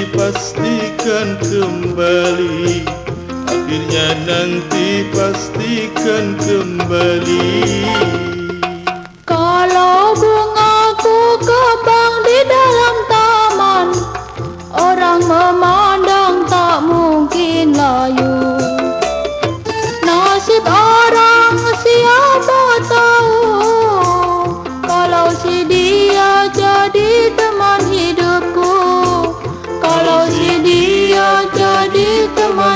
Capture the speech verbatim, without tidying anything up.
pastikan kembali, akhirnya nanti pastikan kembali. Kalau bungaku kembang di dalam taman, orang memandang tak mungkin layu. Nasib orang siapa tahu, kalau si dia jadi teman hidupku, kalau si dia jadi teman